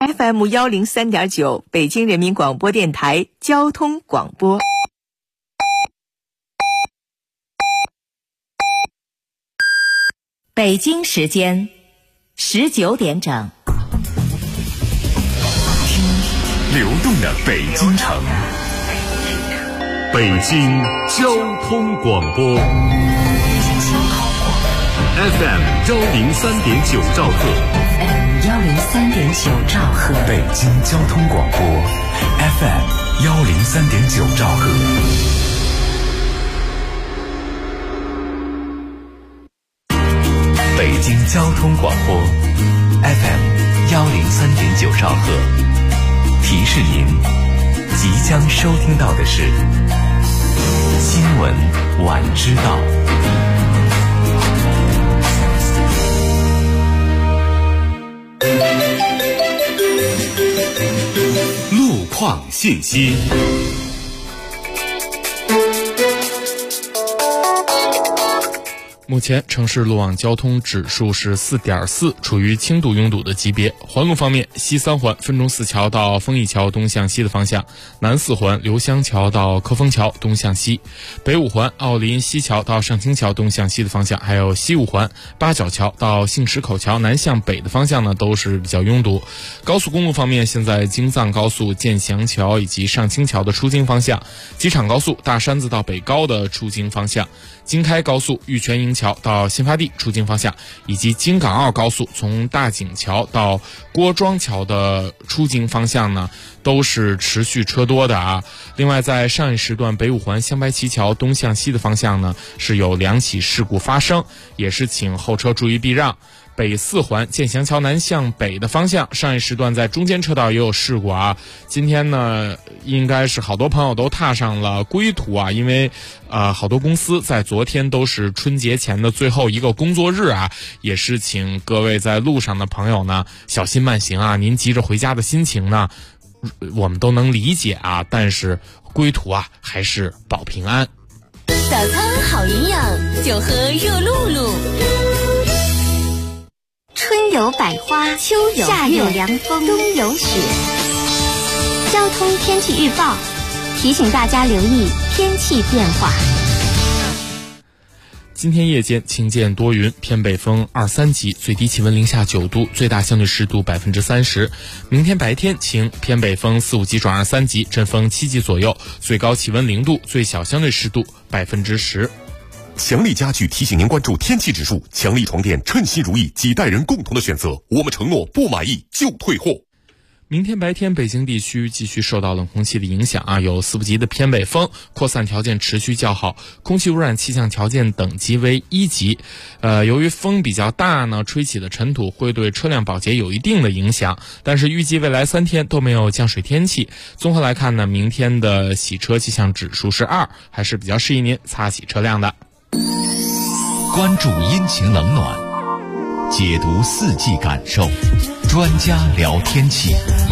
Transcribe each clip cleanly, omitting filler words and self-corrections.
FM103.9，北京人民广播电台交通广播。 北京时间19点整。 流动的北京城，北京交通广播 FM103.9兆赫 103.9兆赫， 北京交通广播 FM103.9兆赫。北京交通广播 FM103.9兆赫，提示您即将收听到的是新闻晚知道。路况信息。 目前城市路网交通指数是 4.4， 处于轻度拥堵的级别。环路方面，西三环分钟寺桥到丰益桥东向西的方向，南四环刘香桥到科丰桥东向西，北五环奥林西桥到上清桥东向西的方向，还有西五环八角桥到杏石口桥南向北的方向呢，都是比较拥堵。高速公路方面，现在京藏高速建祥桥以及上清桥的出京方向，机场高速大山子到北高的出京方向，京开高速玉泉营桥到新发地出京方向，以及京港澳高速从大井桥到郭庄桥的出京方向呢，都是持续车多的啊。另外，在上一时段北五环香白旗桥东向西的方向呢，是有2起事故发生，也是请后车注意避让。北四环建祥桥南向北的方向，上一时段在中间车道也有事故啊。今天呢，应该是好多朋友都踏上了归途啊，因为好多公司在昨天都是春节前的最后一个工作日啊，也是请各位在路上的朋友呢小心慢行啊。您急着回家的心情呢，我们都能理解啊，但是归途啊还是保平安。 早餐好营养，就喝热露露。 春有百花，秋有夏有凉风，冬有雪。交通天气预报提醒大家留意天气变化。 今天夜间晴间多云，偏北风2、3级，最低气温零下9度，最大相对湿度30%。明天白天晴，偏北风4、5级转2、3级，阵风7级左右，最高气温0度，最小相对湿度10%。 强力家具提醒您关注天气指数，强力床垫称心如意，几代人共同的选择，我们承诺不满意就退货。 明天白天北京地区继续受到冷空气的影响啊，有4、5级的偏北风，扩散条件持续较好，空气污染气象条件等级为1级。由于风比较大呢，吹起的尘土会对车辆保洁有一定的影响，但是预计未来3天都没有降水天气。综合来看呢，明天的洗车气象指数是2，还是比较适宜您擦洗车辆的。 关注阴晴冷暖，解读四季感受，专家聊天气。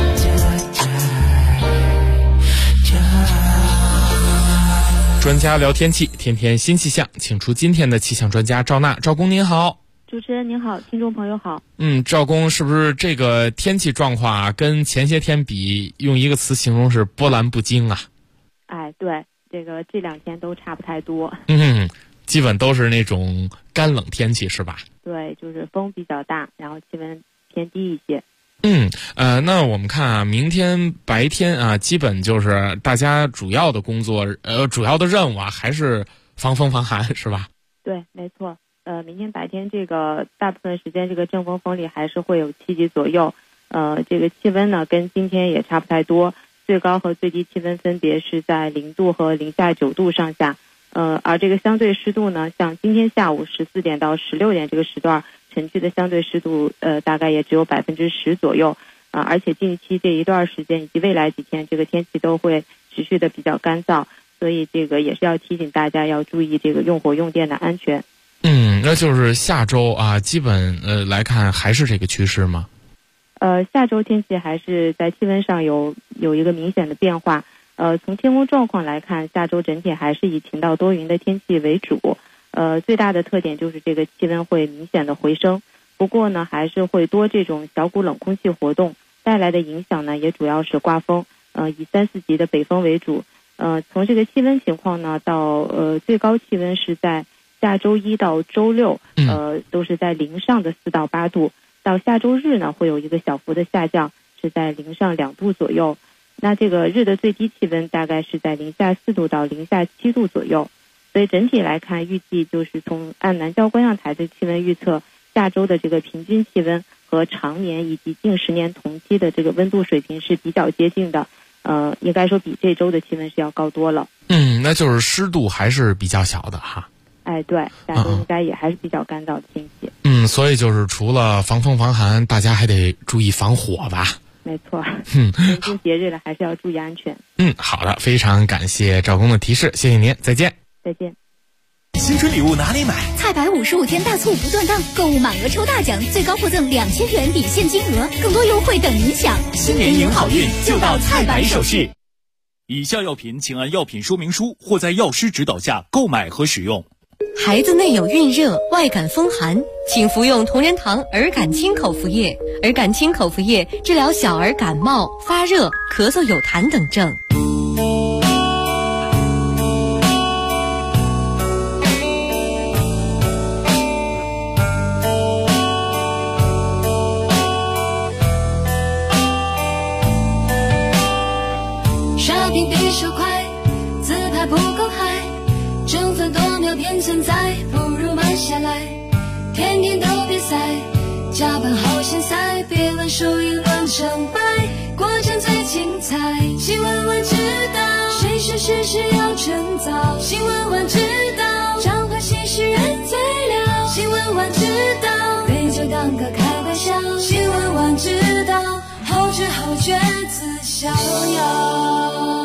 专家聊天气，天天新气象，请出今天的气象专家赵娜。赵工您好。 主持人您好，听众朋友好。 赵工，是不是这个天气状况啊，跟前些天比，用一个词形容是波澜不惊啊？ 哎，对，这2天都差不太多。 基本都是那种干冷天气是吧？ 对，就是风比较大，然后气温偏低一些。 那我们看啊，明天白天啊，基本就是大家主要的工作，主要的任务啊，还是防风防寒是吧？ 对，没错。明天白天这个大部分时间，这个阵风风力还是会有7级左右。这个气温呢，跟今天也差不太多，最高和最低气温分别是在0度和零下9度上下。而这个相对湿度呢，像今天下午14点到16点这个时段，城区的相对湿度大概也只有10%左右而且近期这一段时间以及未来几天，这个天气都会持续的比较干燥，所以这个也是要提醒大家要注意这个用火用电的安全。 那就是下周啊，基本来看还是这个趋势吗？ 下周天气还是在气温上有一个明显的变化。从天空状况来看，下周整体还是以晴到多云的天气为主。最大的特点就是这个气温会明显的回升，不过呢，还是会多这种小股冷空气活动， 带来的影响呢，也主要是刮风，以3、4级的北风为主。从这个气温情况呢，到最高气温是在下周1到周6，都是在零上的4到8度。到下周日呢，会有一个小幅的下降，是在零上2度左右。那这个日的最低气温大概是在零下4度到零下7度左右。所以整体来看，预计就是按南郊观象台的气温预测，下周的这个平均气温和常年以及近10年同期的这个温度水平是比较接近的。应该说比这周的气温是要高多了。 那就是湿度还是比较小的哈。 哎，对，下周应该也还是比较干燥的天气。 所以就是除了防风防寒，大家还得注意防火吧。 没错，临近节日了，还是要注意安全。 好的，非常感谢赵工的提示，谢谢您，再见。 再见。 新春礼物哪里买？ 菜百55天大促不断档，购物满额抽大奖，最高获赠2000元抵现金额，更多优惠等您享。 新年迎好运，就到菜百首饰。以下药品请按药品说明书或在药师指导下购买和使用。 孩子内有孕热、外感风寒，请服用同仁堂儿感清口服液。儿感清口服液治疗小儿感冒、发热、咳嗽有痰等症。 刷屏比手快，自拍不够嗨，争分夺秒变存在，不如慢下来。天天都比赛，加班好现在，别问输赢论成败，过程最精彩。新闻晚知道，谁是事实要趁早。新闻晚知道，彰化新诗人最了。新闻晚知道，杯酒当歌开玩笑。新闻晚知道，后知后觉自逍遥。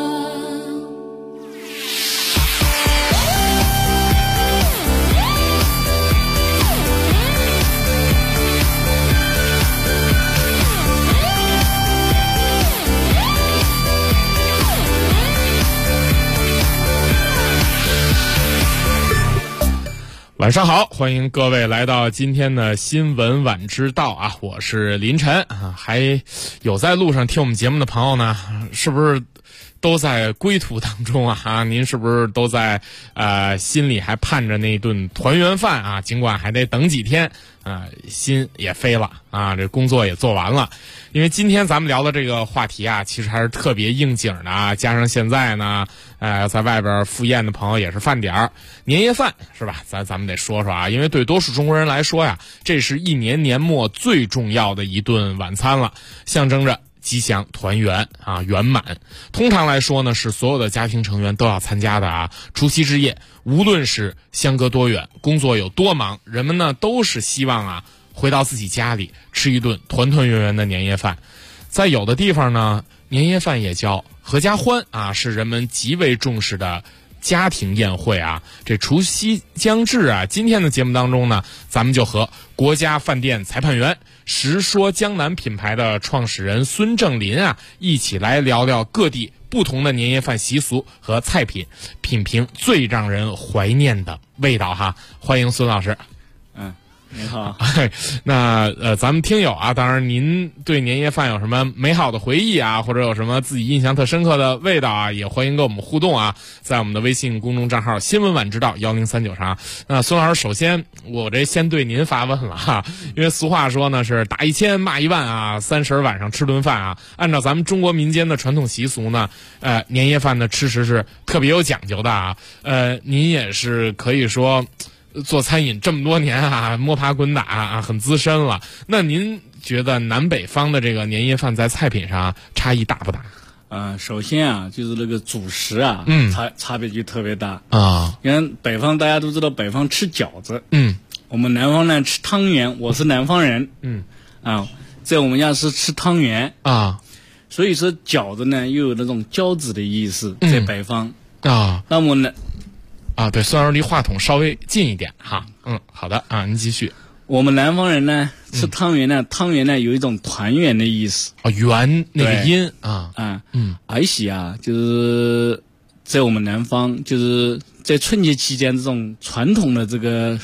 晚上好，欢迎各位来到今天的新闻晚知道啊，我是林晨啊。还有在路上听我们节目的朋友呢，是不是都在归途当中啊？您是不是都在心里还盼着那顿团圆饭啊？尽管还得等几天心也飞了啊，这工作也做完了。因为今天咱们聊的这个话题啊，其实还是特别应景的啊，加上现在呢在外边赴宴的朋友也是饭点儿，年夜饭是吧？咱们得说说啊，因为对多数中国人来说呀，这是一年年末最重要的一顿晚餐了，象征着吉祥团圆啊，圆满。通常来说呢，是所有的家庭成员都要参加的啊。除夕之夜，无论是相隔多远，工作有多忙，人们呢都是希望啊回到自己家里吃一顿团团圆圆的年夜饭。在有的地方呢，年夜饭也叫合家欢啊，是人们极为重视的家庭宴会啊。这除夕将至啊，今天的节目当中呢，咱们就和国家饭店裁判员、实说江南品牌的创始人孙正林啊，一起来聊聊各地不同的年夜饭习俗和菜品，品评最让人怀念的味道哈。欢迎孙老师。 您好。 那咱们听友啊，当然您对年夜饭有什么美好的回忆啊，或者有什么自己印象特深刻的味道啊，也欢迎跟我们互动啊，在我们的微信公众账号新闻晚知道1039上。那孙老师，首先我这先对您发问了哈，因为俗话说呢是打1000骂1万啊，30晚上吃顿饭啊。按照咱们中国民间的传统习俗呢，年夜饭的吃食是特别有讲究的啊。您也是可以说做餐饮这么多年啊，摸爬滚打啊，很资深了。那您觉得南北方的这个年夜饭在菜品上差异大不大？ 首先啊，就是那个主食啊，差别就特别大啊。 因为北方大家都知道，北方吃饺子，我们南方呢吃汤圆。我是南方人，在我们家是吃汤圆啊， 所以说饺子呢又有那种交子的意思，在北方啊。 那么呢？ 对，孙老师离话筒稍微近一点哈。好的啊，您继续。 我们南方人呢吃汤圆呢，汤圆呢有一种团圆的意思圆那个音啊而且啊，就是在我们南方，就是在春节期间这种传统的这个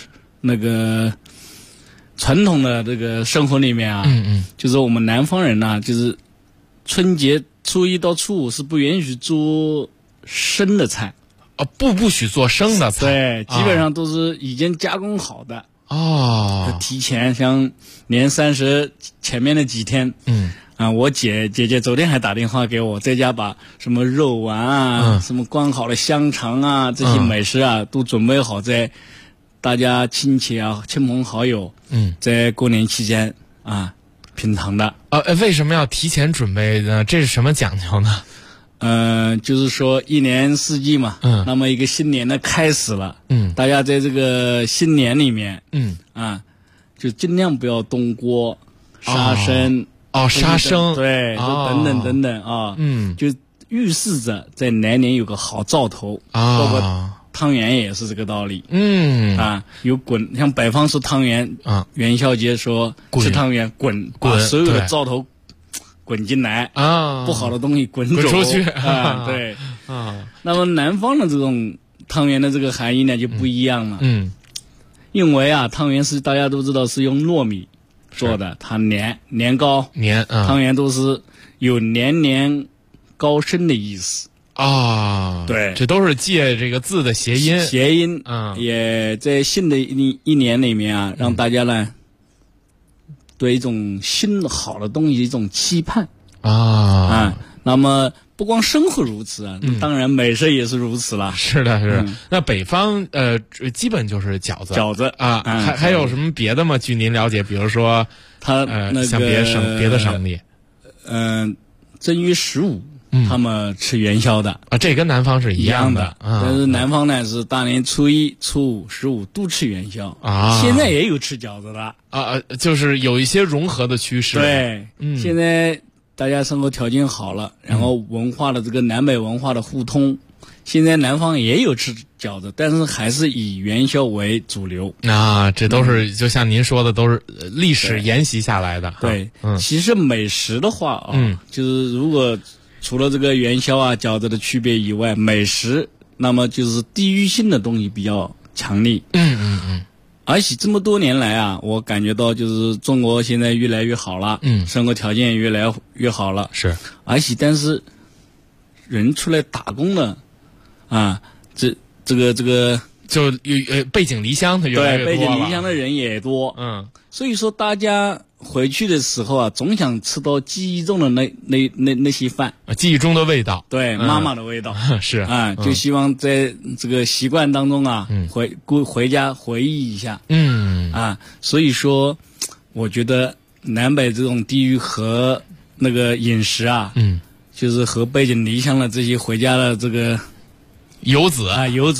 传统的这个生活里面啊，就是我们南方人呢，就是春节初一到初五是不允许做生的菜。 不许做生的菜。 对，基本上都是已经加工好的。提前像年30前面的几天。我姐昨天还打电话给我，在家把什么肉丸啊、什么灌好的香肠啊，这些美食啊都准备好，在大家亲戚啊、亲朋好友，在过年期间品尝的。 为什么要提前准备呢？这是什么讲究呢？ 就是说一年四季嘛，那么一个新年的开始了，大家在这个新年里面，就尽量不要动锅、杀生。 杀生， 对，等等啊，就预示着在来年有个好兆头。包括汤圆也是这个道理。有像北方是汤圆元宵节说吃汤圆滚，把所有的兆头滚进来不好的东西滚出去对那么南方的这种汤圆的这个含义呢就不一样了。因为汤圆是大家都知道是用糯米做的，它年糕汤圆都是有年年高升的意思对， 这都是借这个字的谐音也在新的一年里面让大家呢对一种新的好的东西一种期盼那么不光生活如此当然美食也是如此啦。 是的，是。那北方基本就是饺子还有什么别的吗？据您了解，比如说他像别的省里， 正月15他们吃元宵的这跟南方是一样的。 但是南方呢是大年初1、初5、15都吃元宵现在也有吃饺子的就是有一些融合的趋势。 对，现在大家生活条件好了，然后文化的这个南北文化的互通，现在南方也有吃饺子，但是还是以元宵为主流这都是就像您说的，都是历史沿袭下来的。 对，其实美食的话就是如果除了这个元宵饺子的区别以外，美食那么就是地域性的东西比较强烈。而且这么多年来我感觉到就是中国现在越来越好了，生活条件也越来越好了。 是， 而且但是人出来打工的这个就背井离乡的越来越多了。 对，背井离乡的人也多。所以说大家回去的时候总想吃到记忆中的那些饭， 记忆中的味道。 对，妈妈的味道。 是就希望在这个习惯当中回家回忆一下。所以说我觉得南北这种地域和那个饮食就是和背井离乡的这些回家的这个游子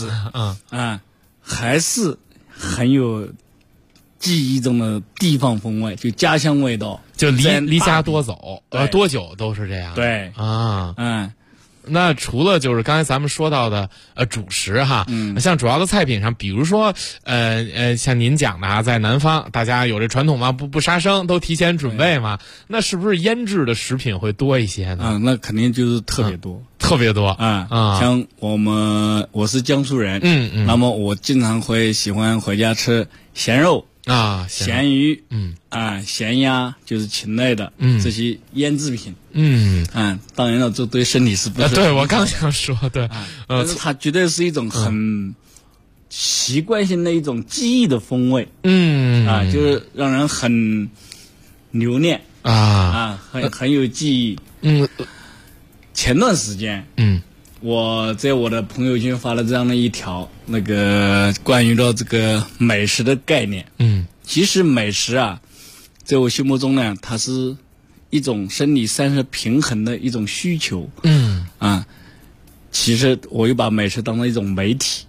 还是很有记忆中的地方风味，就家乡味道， 就离家多走多久都是这样。 对那除了就是刚才咱们说到的主食像主要的菜品上，比如说像您讲的在南方大家有这传统嘛，不杀生，都提前准备嘛，那是不是腌制的食品会多一些呢？ 那肯定就是特别多。像我是江苏人，那么我经常会喜欢回家吃咸肉咸鱼咸鸭，就是禽类的这些腌制品。当然了，这对身体是不是对，我刚想说对但是它绝对是一种很习惯性的一种记忆的风味。就是让人很留念很有记忆。前段时间我在我的朋友圈发了这样的一条那个关于到这个美食的概念。其实美食在我心目中呢，它是一种生理膳食平衡的一种需求。其实我又把美食当成一种媒体。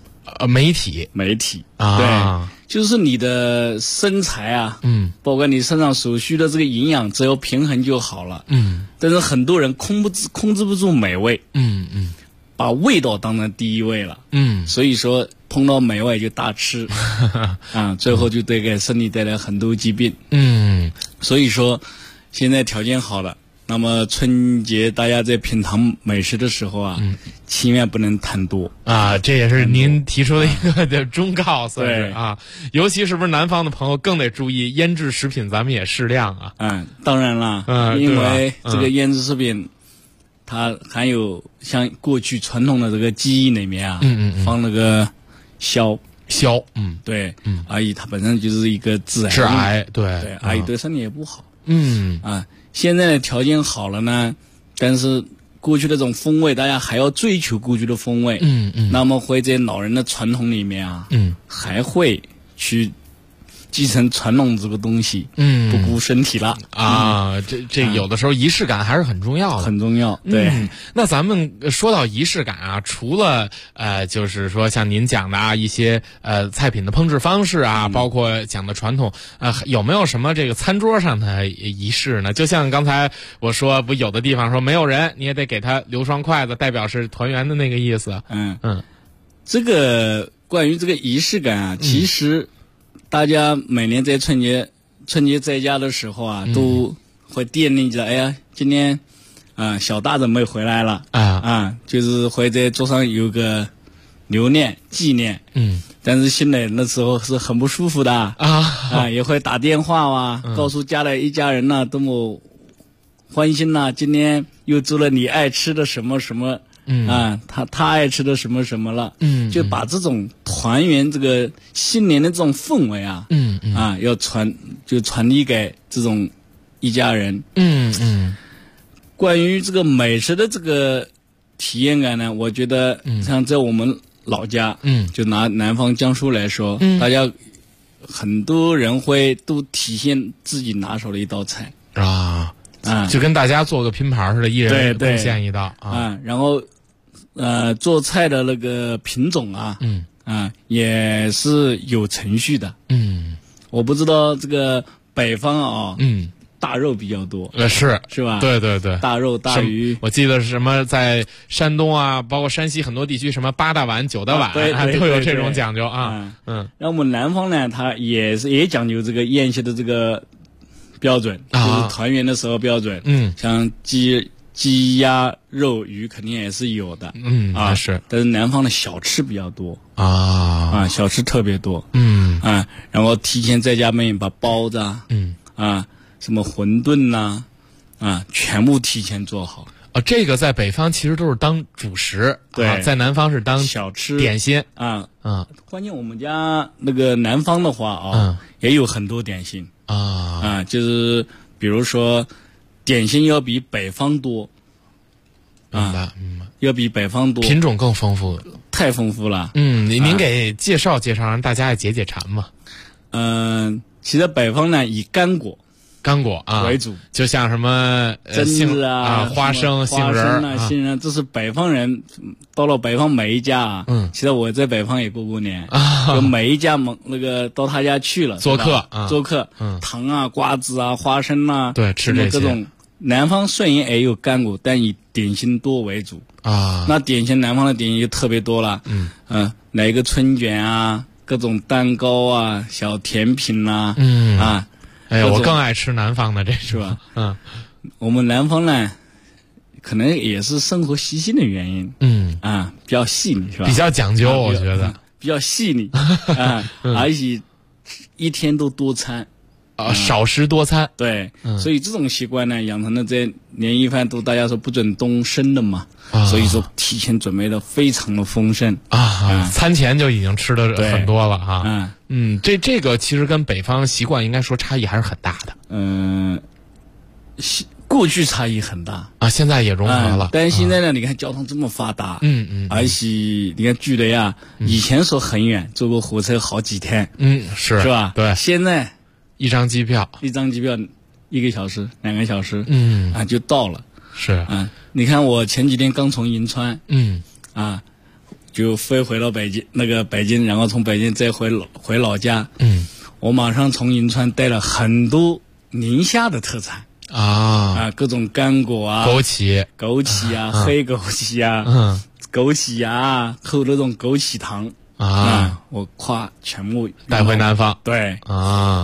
对，就是你的身材包括你身上所需的这个营养，只要平衡就好了。但是很多人控制不住美味。把味道当成第一位了。所以说碰到美味就大吃最后就给身体带来很多疾病。所以说现在条件好了， 那么春节大家在品尝美食的时候啊，千万不能贪多啊，这也是您提出的一个的忠告，算是啊。尤其是不是南方的朋友更得注意腌制食品，咱们也适量啊。 当然了，因为这个腌制食品，它含有像过去传统的这个记忆里面啊，放那个硝，对，而且它本身就是一个致癌，对， 而且对身体也不好，现在的条件好了呢，但是过去的这种风味，大家还要追求过去的风味，那么会在老人的传统里面啊，还会去继承传统这个东西，不顾身体了啊。这有的时候仪式感还是很重要的， 很重要。对， 那咱们说到仪式感啊，除了就是说像您讲的啊一些菜品的烹制方式啊，包括讲的传统有没有什么这个餐桌上的仪式呢？就像刚才我说，不有的地方说没有人，你也得给他留双筷子，代表是团圆的那个意思。 这个关于这个仪式感啊，其实大家每年在春节在家的时候啊，都会惦记着，哎呀，今天小大人没回来了就是会在桌上有个留念纪念，但是新来人的时候是很不舒服的也会打电话告诉家里一家人呐，多么欢欣呐，今天又做了你爱吃的什么什么。他爱吃的什么什么了，就把这种团圆这个新年的这种氛围要传递给这种一家人。关于这个美食的这个体验感呢，我觉得像在我们老家，就拿南方江苏来说，大家很多人会都体现自己拿手的一道菜就跟大家做个拼盘似的，一人贡献一道然后做菜的那个品种也是有程序的。我不知道这个北方大肉比较多，是吧？ 对对对， 大肉大鱼， 我记得是什么在山东啊，包括山西很多地区，什么8大碗、9大碗，都有这种讲究那我们南方呢，它也讲究这个宴席的这个标准，就是团圆的时候标准。像鸡鸭肉鱼肯定也是有的， 是。 但是南方的小吃比较多小吃特别多，然后提前在家里把包子什么馄饨呐全部提前做好。 这个在北方其实都是当主食， 对， 在南方是当小吃点心关键我们家那个南方的话也有很多点心就是比如说点心要比北方多，要比北方多， 品种更丰富， 太丰富了。 您给介绍介绍，让大家也解解馋嘛。 其实北方呢以干果为主， 就像什么榛子花生、杏仁这是北方人到了北方每一家其实我在北方也过年就每一家那个到他家去了做客糖瓜子花生对，吃这些各种。南方虽然也有干果，但以点心多为主那点心南方的点心就特别多了，来一个春卷各种蛋糕小甜品我更爱吃南方的这是吧？我们南方呢，可能也是生活习性的原因，比较细腻是吧？ 比较讲究，我觉得比较细腻而且一天都多餐。 少食多餐， 对，所以这种习惯呢，养成了在年夜饭都大家说不准动生的嘛，所以说提前准备的非常的丰盛餐前就已经吃的很多了这个其实跟北方习惯应该说差异还是很大的。 过去差异很大现在也融合了， 但是现在呢，你看交通这么发达，而且你看距离以前说很远，坐过火车好几天， 是吧？ 对， 现在一张机票 1个小时2个小时就到了。 是你看我前几天刚从银川就飞回了北京，然后从北京再回老家。我马上从银川带了很多宁夏的特产各种干果枸杞黑枸杞枸杞芽扣那种枸杞糖我全部带回南方。 对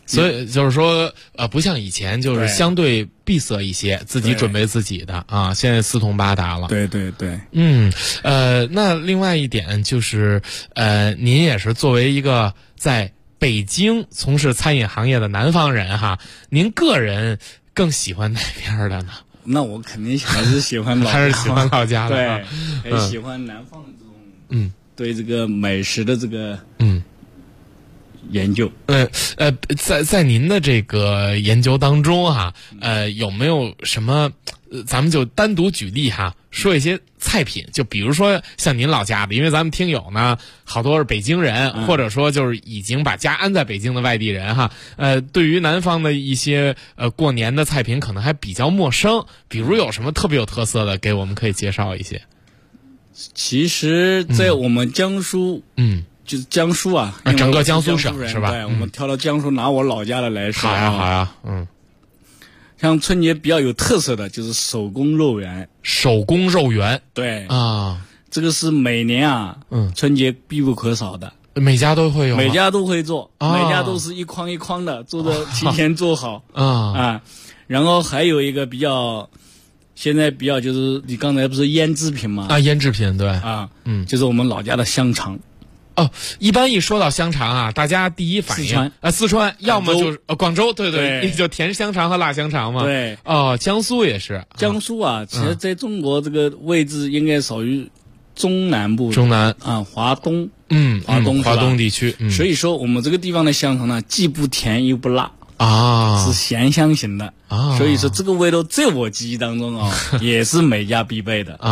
所以就是说，不像以前就是相对闭塞一些，自己准备自己的啊，现在四通八达了。 对对对， 那另外一点就是，您也是作为一个在北京从事餐饮行业的南方人哈，您个人更喜欢哪边的呢？ 那我肯定还是喜欢老家， 还是喜欢老家的， 对，喜欢南方的这种，对这个美食的这个，研究。 在您的这个研究当中哈，有没有什么，咱们就单独举例哈，说一些菜品，就比如说像您老家的，因为咱们听友呢好多是北京人，或者说就是已经把家安在北京的外地人哈，对于南方的一些过年的菜品可能还比较陌生，比如有什么特别有特色的，给我们可以介绍一些。 其实，在我们江苏，就是江苏啊， 整个江苏省是吧？ 对，我们挑到江苏，拿我老家的来说。 好呀， 像春节比较有特色的就是手工肉圆。 手工肉圆， 对啊，这个是每年春节必不可少的。 每家都会有， 每家都会做，每家都是一筐一筐的做的，提前做好然后还有一个现在比较就是你刚才不是腌制品吗？ 腌制品对就是我们老家的香肠。 一般一说到香肠啊，大家第一反应四川，要么就是广州，对，就甜香肠和辣香肠嘛。 对， 江苏也是。 江苏啊，其实在中国这个位置应该属于中南部，华东， 华东地区。 所以说我们这个地方的香肠呢，既不甜又不辣是咸香型的所以说这个味道在我记忆当中也是每家必备的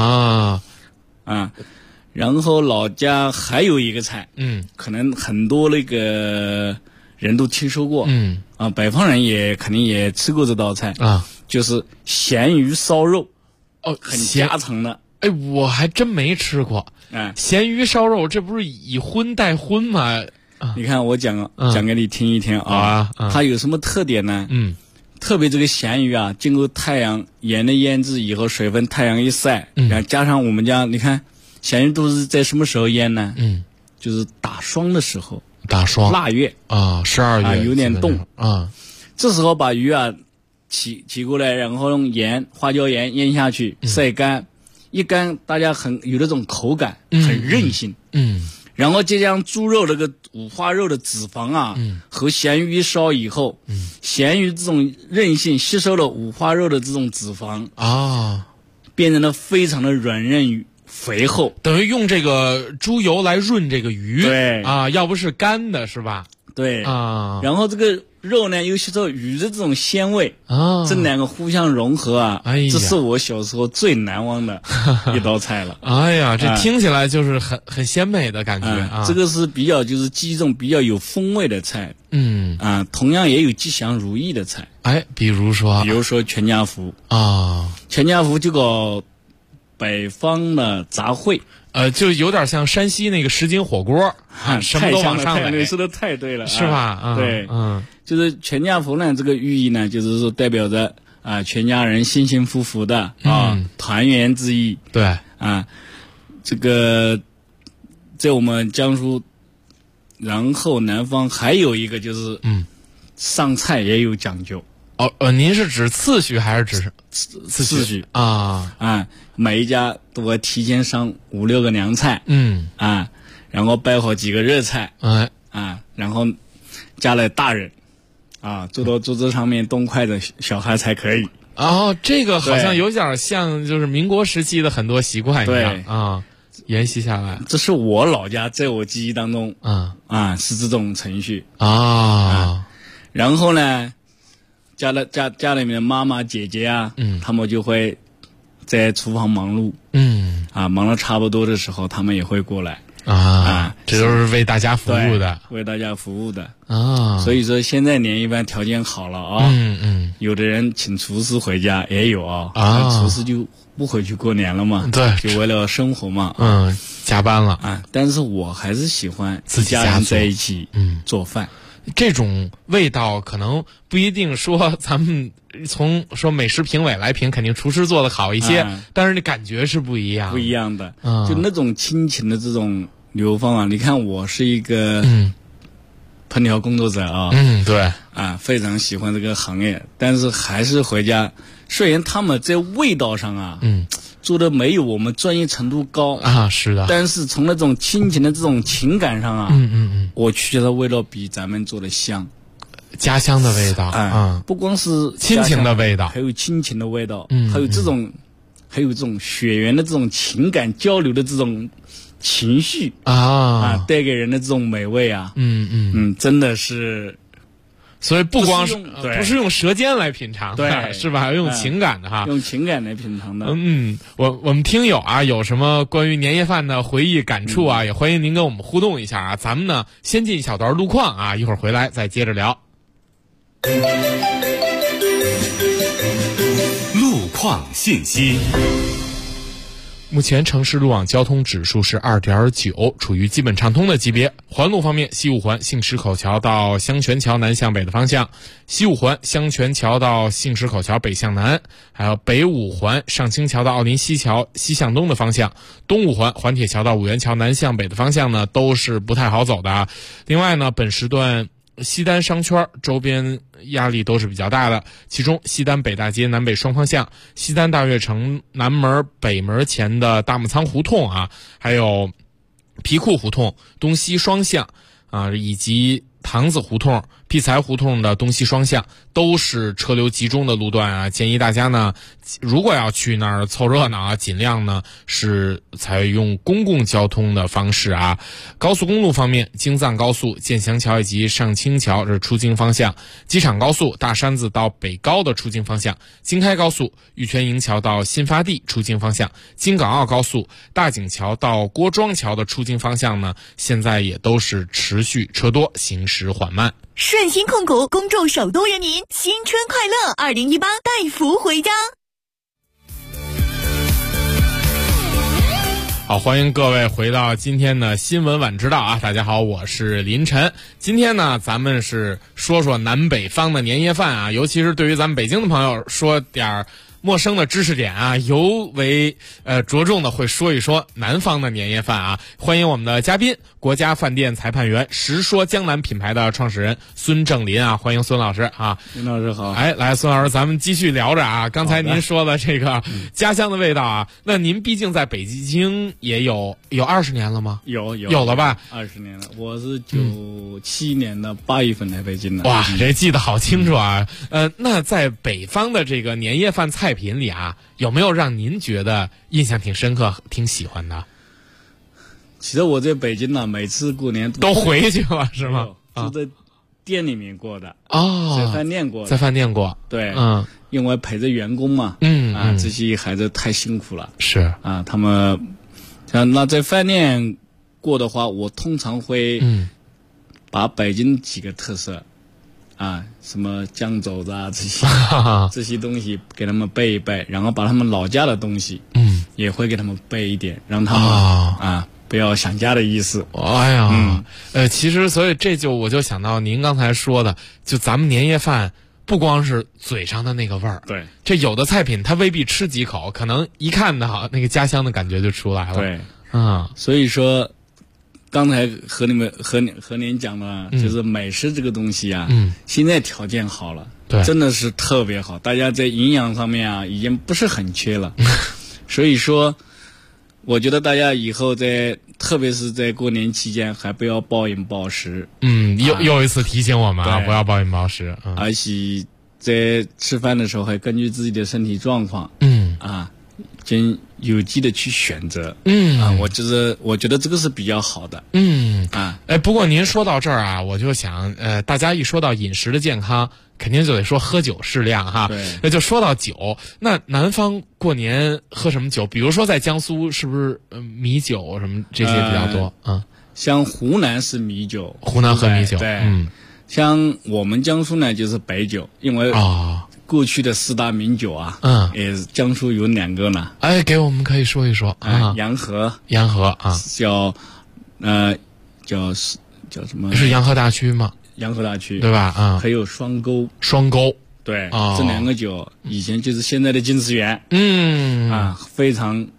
然后老家还有一个菜，可能很多那个人都听说过，北方人也肯定也吃过这道菜就是咸鱼烧肉，很家常的。 我还真没吃过。咸鱼烧肉，这不是以荤代荤吗？ 你看我讲给你听一听它有什么特点呢？特别这个咸鱼经过太阳盐的腌制以后，水分太阳一晒，然后加上我们家你看。咸鱼都是在什么时候腌呢？就是打霜的时候，腊月 12月有点冻这时候把鱼起过来，然后用花椒盐腌下去，晒干，一干大家有那种口感，很韧性。然后就将猪肉那个五花肉的脂肪和咸鱼烧以后，咸鱼这种韧性吸收了五花肉的这种脂肪变成了非常的软韧肥厚， 等于用这个猪油来润这个鱼， 对要不是干的是吧？ 对然后这个肉呢又吸收鱼的这种鲜味这两个互相融合这是我小时候最难忘的一道菜了。 这听起来就是很鲜美的感觉这个是比较就是记忆中比较有风味的菜。同样也有吉祥如意的菜。 比如说全家福全家福就搞北方的杂烩， 就有点像山西那个什锦火锅什么都往上来。 你说的太对了， 是吧？ 对，就是全家福呢，这个寓意呢，就是说代表着全家人幸幸福福的团圆之意。 对这个在我们江苏，然后南方还有一个就是上菜也有讲究。 您是指次序还是指次序每一家都会提前上5-6个凉菜，然后摆好几个热菜，然后加了大人，坐到桌子上面动筷的小孩才可以。 这个好像有点像就是民国时期的很多习惯一样沿袭下来。 这是我老家在我记忆当中是这种程序然后呢，家里面的妈妈姐姐他们就会在厨房忙碌，忙了差不多的时候，他们也会过来这都是为大家服务的， 为大家服务的所以说现在年一般条件好了有的人请厨师回家也有厨师就不回去过年了嘛， 对， 就为了生活嘛， 加班了但是我还是喜欢自己家人在一起做饭。 这种味道可能不一定说咱们从说美食评委来评，肯定厨师做的好一些，但是你感觉是不一样的就那种亲情的这种流芳你看我是一个烹调工作者啊， 对啊，非常喜欢这个行业，但是还是回家，虽然他们在味道上啊，做的没有我们专业程度高啊，是的， 但是从那种亲情的这种情感上啊，我觉得味道比咱们做的香， 家乡的味道不光是亲情的味道， 还有亲情的味道，还有这种血缘的这种情感交流的这种情绪带给人的这种美味啊，真的是。 所以不光是不是用舌尖来品尝的， 对， 是吧？用情感的哈， 用情感来品尝的。 我们听友啊，有什么关于年夜饭的回忆感触啊，也欢迎您跟我们互动一下啊。咱们呢先进一小段路况啊，一会儿回来再接着聊。 路况信息。 目前城市路网交通指数是 2.9， 处于基本畅通的级别。环路方面，西五环杏石口桥到香泉桥南向北的方向，西五环香泉桥到杏石口桥北向南，还有北五环上清桥到奥林西桥西向东的方向，东五环环铁桥到五元桥南向北的方向呢，都是不太好走的啊。另外呢，本时段西单商圈周边压力都是比较大的，其中西单北大街南北双方向、西单大悦城南门北门前的大木仓胡同啊，还有皮库胡同东西双向啊，以及塘子胡同、劈柴胡同的东西双向都是车流集中的路段啊，建议大家呢，如果要去那儿凑热闹啊，尽量呢是采用公共交通的方式啊。高速公路方面，京藏高速建祥桥以及上清桥是出京方向，机场高速大山子到北高的出京方向，京开高速玉泉营桥到新发地出京方向，京港澳高速大井桥到郭庄桥的出京方向呢，现在也都是持续车多，行驶缓慢。 顺鑫控股恭祝首都人民新春快乐，2018带福回家。 好，欢迎各位回到今天的新闻晚知道啊！大家好，我是林晨。今天呢，咱们是说说南北方的年夜饭啊，尤其是对于咱们北京的朋友，说点陌生的知识点啊，尤为着重的会说一说南方的年夜饭啊。欢迎我们的嘉宾，国家饭店裁判员实说江南品牌的创始人孙正林啊，欢迎孙老师啊。 林老师好。 来孙老师，咱们继续聊着啊。刚才您说的这个家乡的味道啊，那您毕竟在北京也有20年了吗？有了吧 ？20年了，我是97年的8月份来北京的。 哇，这记得好清楚啊。那在北方的这个年夜饭菜品里啊，有没有让您觉得印象挺深刻、挺喜欢的？ 其实我在北京呢，每次过年都回去了，是吗？ 就在店里面过的哦， 在饭店过的， 在饭店过。 对，因为陪着员工嘛，这些孩子太辛苦了， 是啊，他们那在饭店过的话，我通常会把北京几个特色啊，什么酱肘子啊这些东西给他们备一备，然后把他们老家的东西也会给他们备一点，让他们不要想家的意思。 哎呀，其实所以我就想到您刚才说的，就咱们年夜饭不光是嘴上的那个味儿， 对，这有的菜品它未必吃几口，可能一看的好那个家乡的感觉就出来了。 对，所以说刚才和您讲了，就是美食这个东西啊，现在条件好了， 对， 真的是特别好，大家在营养上面啊已经不是很缺了，所以说我觉得大家以后特别是在过年期间，还不要暴饮暴食。 又一次提醒我们啊，不要暴饮暴食。 而且在吃饭的时候，还根据自己的身体状况，先有机的去选择。我觉得这个是比较好的。 不过您说到这儿啊，我就想，大家一说到饮食的健康，肯定就得说喝酒适量哈。那就说到酒，那南方过年喝什么酒？比如说在江苏，是不是米酒什么这些比较多？ 像湖南是米酒， 湖南喝米酒。 对，像我们江苏呢就是白酒，因为过去的4大名酒啊，也是江苏有2个呢。 给我们可以说一说啊。 洋河啊， 叫什么？ 是洋河大区吗？ 洋河大区对吧？ 还有双沟， 对，这2个酒以前就是现在的金丝园，非常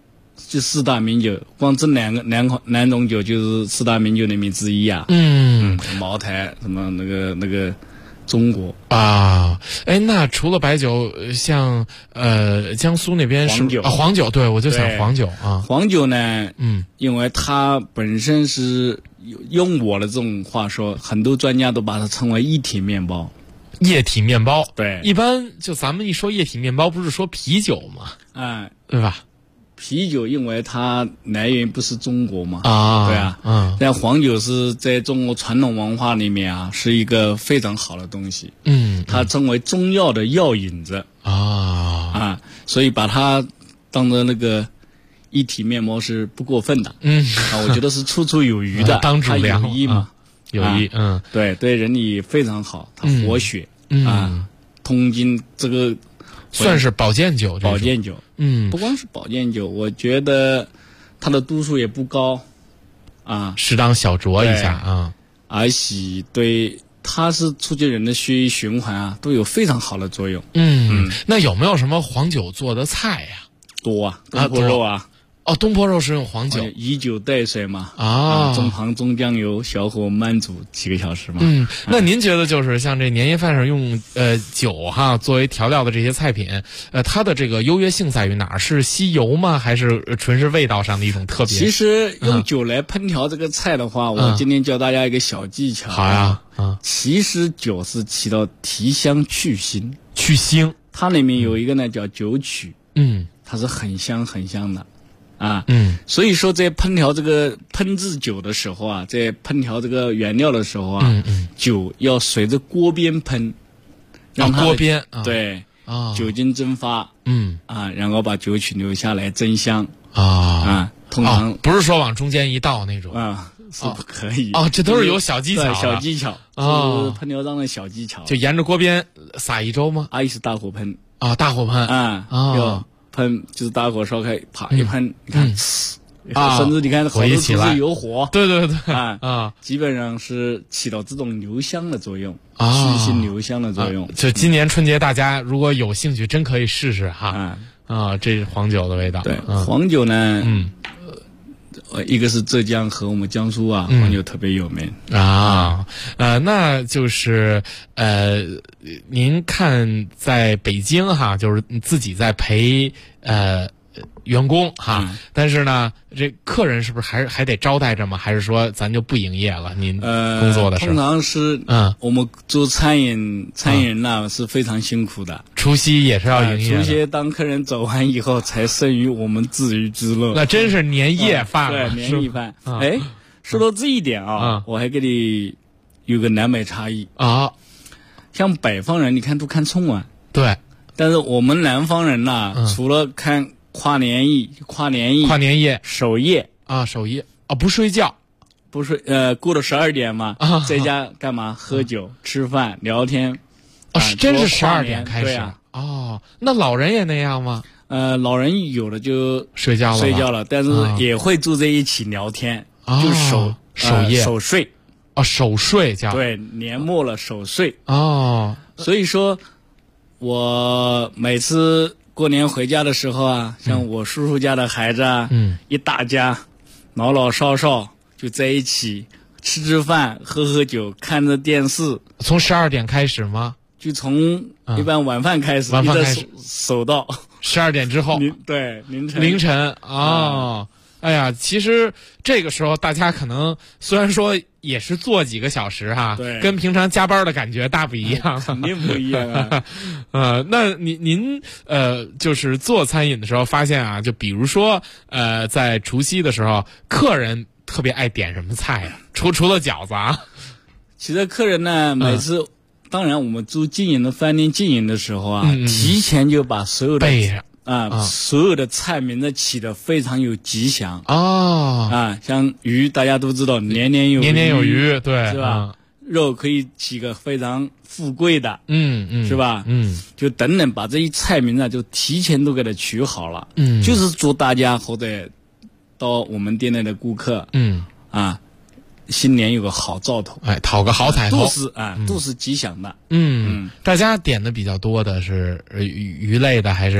这4大名酒，光这两种酒就是4大名酒里面之一啊。茅台什么那个中国啊。那除了白酒，像江苏那边是黄酒，对，我就想黄酒啊。 黄酒呢，因为它本身是用我的这种话说，很多专家都把它称为液体面包。 液体面包， 对， 一般就咱们一说液体面包，不是说啤酒吗？对吧？ 啤酒因为它来源不是中国嘛，对啊， 但黄酒是在中国传统文化里面啊，是一个非常好的东西。它称为中药的药引子所以把它当成那个一体面包是不过分的。我觉得是绰绰有余的， 当主粮， 它有益嘛， 有益。 对人体非常好，它活血通经，这个算是保健酒。 保健酒，不光是保健酒，我觉得它的度数也不高适当小酌一下而且对它是促进人的血液循环都有非常好的作用。 那有没有什么黄酒做的菜呀？ 多东坡肉东坡肉是用黄酒， 以酒代水嘛中糖中酱油，小火慢煮几个小时嘛。 那您觉得就是像这年夜饭上用酒作为调料的这些菜品，它的这个优越性在于哪儿？是吸油吗？还是纯是味道上的一种特别？ 其实用酒来烹调这个菜的话，我今天教大家一个小技巧。 好呀， 其实酒是起到提香去腥，它里面有一个呢叫酒曲，它是很香很香的。所以说在烹调这个烹制酒的时候在烹调这个原料的时候酒要随着锅边烹，让它锅边对酒精蒸发，然后把酒曲留下来增香通常不是说往中间一倒那种是不可以这都是有小技巧的， 小技巧是烹调上的小技巧。 就沿着锅边撒一周吗？ 也是大火烹大火烹要喷，就是大火烧开，啪一喷，你看，甚至你看好多都是有火， 对基本上是起到这种留香的作用，去腥留香的作用。 就今年春节大家如果有兴趣，真可以试试这是黄酒的味道。 对，黄酒呢，一个是浙江和我们江苏黄酒特别有名那就是您看在北京就是自己在陪员工但是呢，这客人是不是还得招待着吗？还是说咱就不营业了？您工作的时候， 通常是我们做餐饮人是非常辛苦的， 除夕也是要营业的。 除夕当客人走完以后，才剩余我们自娱自乐。 那真是年夜饭了， 对，年夜饭。说到这一点我还给你有个南北差异像北方人，你看都看春晚， 对， 但是我们南方人除了看跨年夜、守夜不睡觉， 过了12点嘛，在家干嘛？喝酒、吃饭、聊天。 真是12点开始那老人也那样吗？ 老人有的就睡觉了， 但是也会住在一起聊天，就守夜、守睡。 守睡觉。 对，年末了守睡。所以说，我每次过年回家的时候像我叔叔家的孩子一大家老老少少就在一起吃饭、喝酒、看着电视。 从12点开始吗？ 就从一般晚饭开始，守到 12点之后。 对， 凌晨哎呀，其实这个时候大家可能虽然说也是做几个小时对， 跟平常加班的感觉大不一样。 肯定不一样那您就是做餐饮的时候发现就比如说在除夕的时候，客人特别爱点什么菜除了饺子其实客人呢每次当然我们做经营的饭店经营的时候提前就把所有的备上所有的菜名字起得非常有吉祥像鱼大家都知道年年有余，对， 是吧？肉可以起个非常富贵的，是吧？就等等，把这一菜名就提前都给它取好了，就是祝大家或者到我们店内的顾客，新年有个好兆头， 讨个好彩头， 都是吉祥的。 大家点的比较多的是鱼类的还是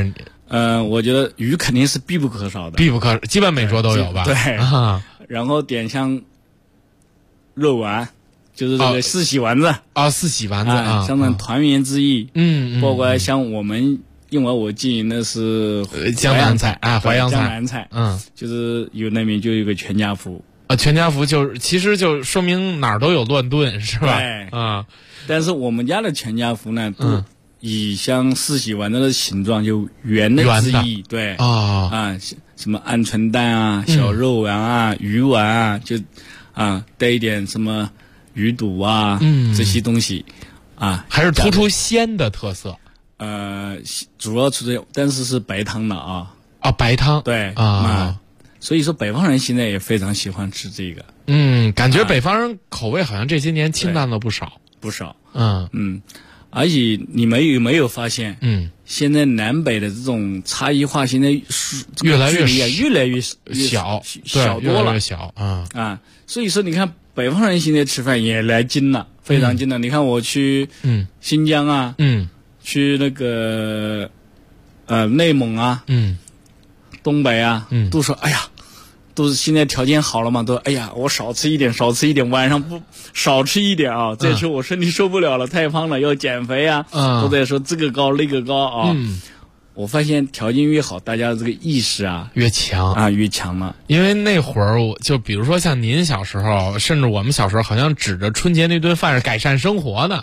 我觉得鱼肯定是必不可少的， 基本每桌都有吧？ 对。然后点像肉丸，就是这个四喜丸子四喜丸子像那团圆之意。包括像我们，因为我经营的是江南菜淮扬菜， 江南菜，就是有那边就有个全家福全家福其实就说明哪儿都有乱炖是吧？ 但是我们家的全家福呢，都以像四喜丸子的形状就圆的之意，对什么鹌鹑蛋小肉丸鱼丸就带一点什么鱼肚这些东西还是突出鲜的特色。 主要但是是白汤的白汤对所以说北方人现在也非常喜欢吃这个。 感觉北方人口味好像这些年清淡了不少。 而且你们有没有发现，现在南北的这种差异化现在越来越小多了，越来越小所以说你看北方人现在吃饭也来精了，非常精了。你看我去新疆去那个内蒙东北都说哎呀，都是现在条件好了嘛，都哎呀我少吃一点，晚上不少吃一点再吃我身体受不了了，太胖了要减肥都在说这个高那个高我发现条件越好，大家这个意识越强越强了。 因为那会儿就比如说像您小时候，甚至我们小时候，好像指着春节那顿饭是改善生活呢。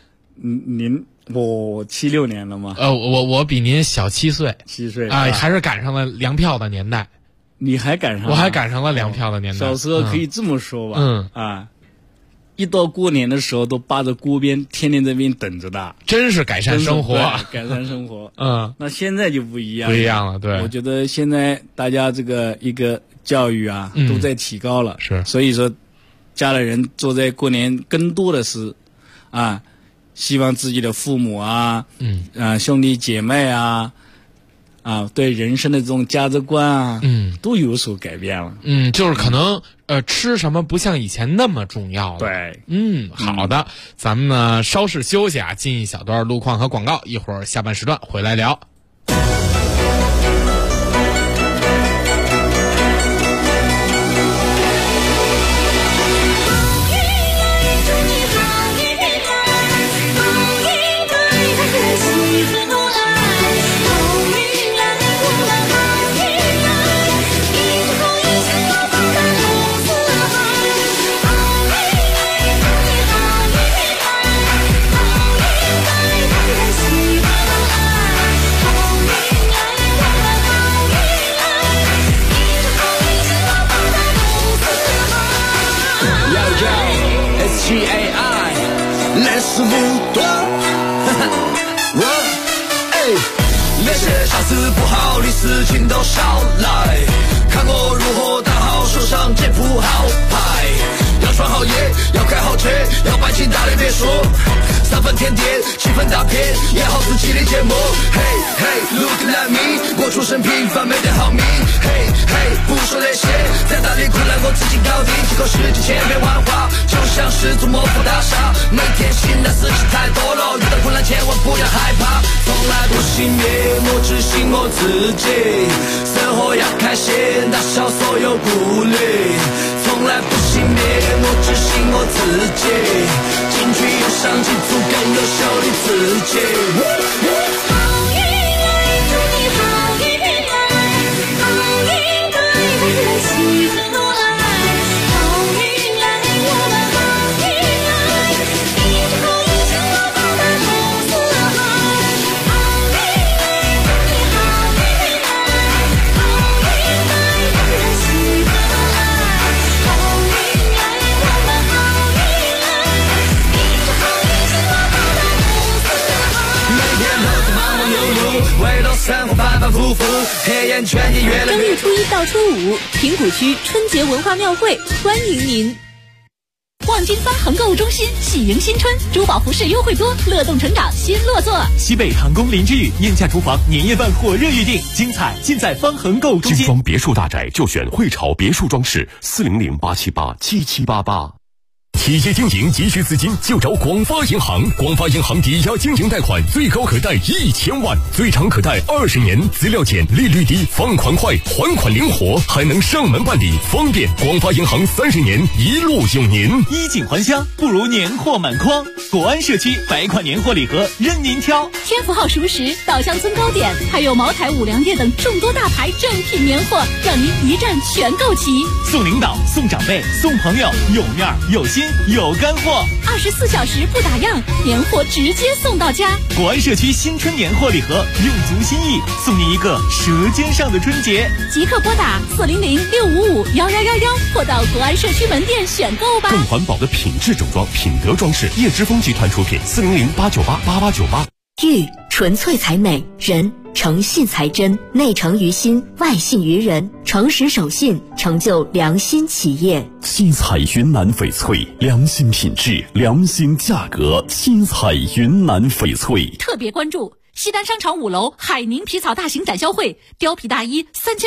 我76年了吗？ 我比您小7岁还是赶上了粮票的年代。 你还赶上了？ 我还赶上了粮票的年代。 小时候可以这么说吧，一到过年的时候都扒着锅边，天天这边等着的， 真是改善生活， 改善生活。那现在就不一样了，对。 我觉得现在大家这个一个教育都在提高了，所以说家里人坐在过年更多的是希望自己的父母兄弟姐妹对人生的这种价值观都有所改变了。 就是可能吃什么不像以前那么重要了。 对， 好的，咱们呢稍事休息进一小段路况和广告，一会儿下半时段回来聊。 人事无多，那些上司不好的事情都少来，看我如何打好手上这副好牌，要穿好衣，要开好车，要摆起大的别墅，3分甜点7分大片，演好自己的节目。Hey hey look like me， 我出身平凡没得好命。Hey hey 不说那些，再大的困难我自己搞定，几口10几千变万花，就像是座魔法大厦。每天醒来事情太多了，遇到困难千万不要害怕，从来不熄灭，我只信我自己，生活要开心，打消所有顾虑，从来不熄灭，我只信我自己，进取有上进，做更优秀的自己。好运来，祝你好运来，好运来，带来喜和爱，好运来，我们好运来，一直好运向我发达投资海，好运来，祝你好运来，好运来，带来喜和爱，好运来，我们好运来，一直好运向我发达投资海。每天都在忙忙碌碌，为了生活反反复复，黑眼圈也越来正越。 月初1到初5，平谷区春节文化庙会欢迎您。望京发恒购物中心喜迎新春，珠宝服饰优惠多，乐动成长新落座。 西北航宫林之宇燕价厨房年夜饭火热预定，精彩尽在方恒购物中心。 精装别墅大宅就选汇潮别墅装饰，400-878-7788。 企业经营急需资金就找广发银行。广发银行抵押经营贷款最高可贷1000万，最长可贷20年，资料简，利率低，放款快，还款灵活，还能上门办理，方便。广发银行30年一路有您。 衣锦还乡不如年货满筐，国安社区100款年货礼盒任您挑。 天福号熟食、稻香村糕点，还有茅台、五粮液等众多大牌正品年货，让您一站全购齐。 送领导、送长辈、送朋友，有面儿、有心、有干货。 24小时不打烊，年货直接送到家。 国安社区新春年货礼盒，用足心意，送您一个舌尖上的春节。 即刻拨打400-655-1111，或到国安社区门店选购吧。 更环保的品质整装，品德装饰，叶之峰集团出品，400-898-8898。 玉纯粹才美，人诚信才真，内诚于心，外信于人，诚实守信，成就良心企业。 七彩云南翡翠，良心品质，良心价格。七彩云南翡翠特别关注西单商场5楼海宁皮草大型展销会，貂皮大衣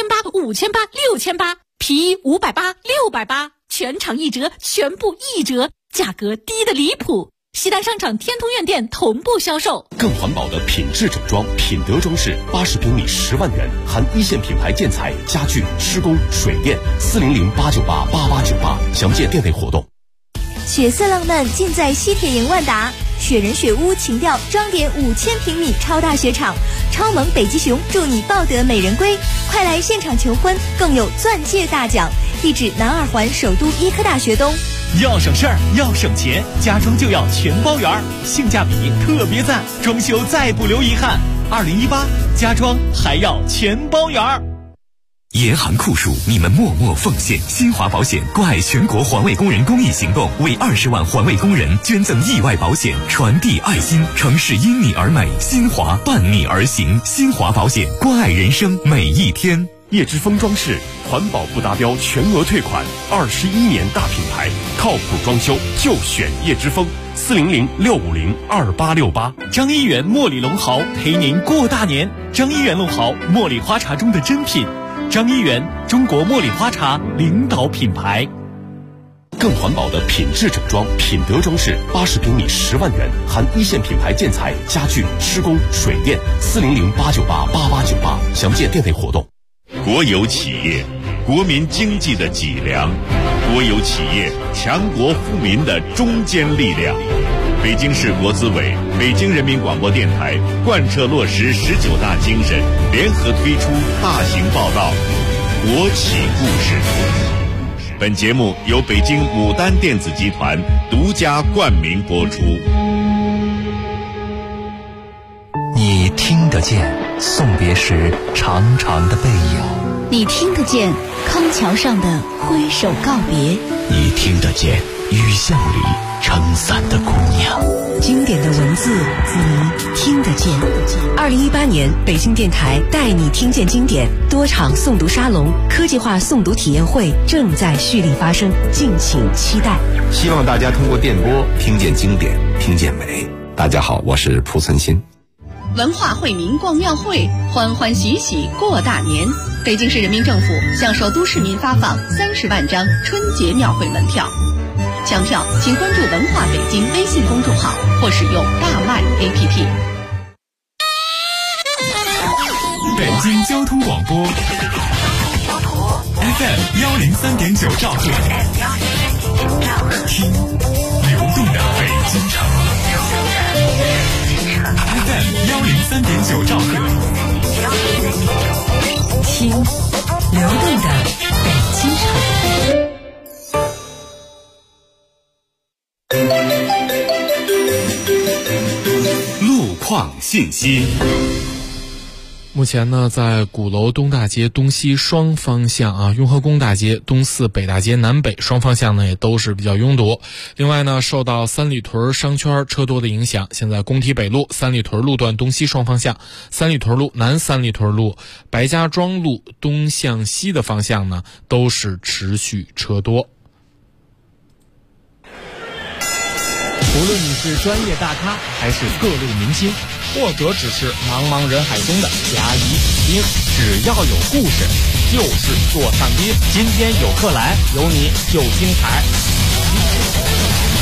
3800、5800、6800，皮衣580、680，全场1折，全部1折，价格低得离谱。西单商场天通苑店同步销售。 更环保的品质整装，品德装饰，80平米10万元，含一线品牌建材、家具、施工、水电。400-898-8898，详见店内活动。 血色浪漫尽在西铁营万达，雪人雪屋情调装点5000平米超大雪场，超萌北极熊祝你抱得美人归，快来现场求婚，更有钻戒大奖。地址南2环首都医科大学东。 要省事儿，要省钱，家装就要全包圆，性价比特别赞，装修再不留遗憾。2018家装还要全包圆。 严寒酷暑，你们默默奉献。新华保险关爱全国环卫工人公益行动，为20万环卫工人捐赠意外保险，传递爱心。城市因你而美，新华伴你而行。新华保险，关爱人生每一天。 叶之峰装饰，环保不达标全额退款，21年大品牌，靠谱装修就选叶之峰。400-650-2868。 张一元茉莉龙毫陪您过大年。张一元龙毫，茉莉花茶中的珍品。张一元，中国茉莉花茶领导品牌。 更环保的品质整装，品德装饰，80平米10万元，含一线品牌建材、家具、施工、水电。400-898-8898，详见店内活动。 国有企业，国民经济的脊梁；国有企业，强国富民的中坚力量。北京市国资委、北京人民广播电台贯彻落实19大精神，联合推出大型报道《国企故事》。本节目由北京牡丹电子集团独家冠名播出。 你听得见送别时长长的背影， 你听得见康桥上的挥手告别， 你听得见雨巷里撑伞的姑娘。 经典的文字，你听得见。2018年，北京电台带你听见经典多场诵读沙龙、科技化诵读体验会正在蓄力发生，敬请期待。 希望大家通过电波听见经典，听见美。大家好，我是蒲存昕。 文化惠民逛庙会，欢欢喜喜过大年。北京市人民政府向首都市民发放30万张春节庙会门票。抢票请关注文化北京微信公众号或使用大麦 APP。 北京交通广播 FM103.9兆赫，听流动的北京城。FM103.9兆赫， 听流动的北京城。 路况信息。 目前呢，在鼓楼东大街东西双方向雍和宫大街东四北大街南北双方向呢也都是比较拥堵。另外呢，受到三里屯商圈车多的影响，现在工体北路三里屯路段东西双方向、三里屯路南三里屯路白家庄路东向西的方向呢都是持续车多。 无论你是专业大咖还是各路明星，或者只是茫茫人海中的甲乙丙丁，只要有故事就是座上宾。今天有客来，有你就精彩。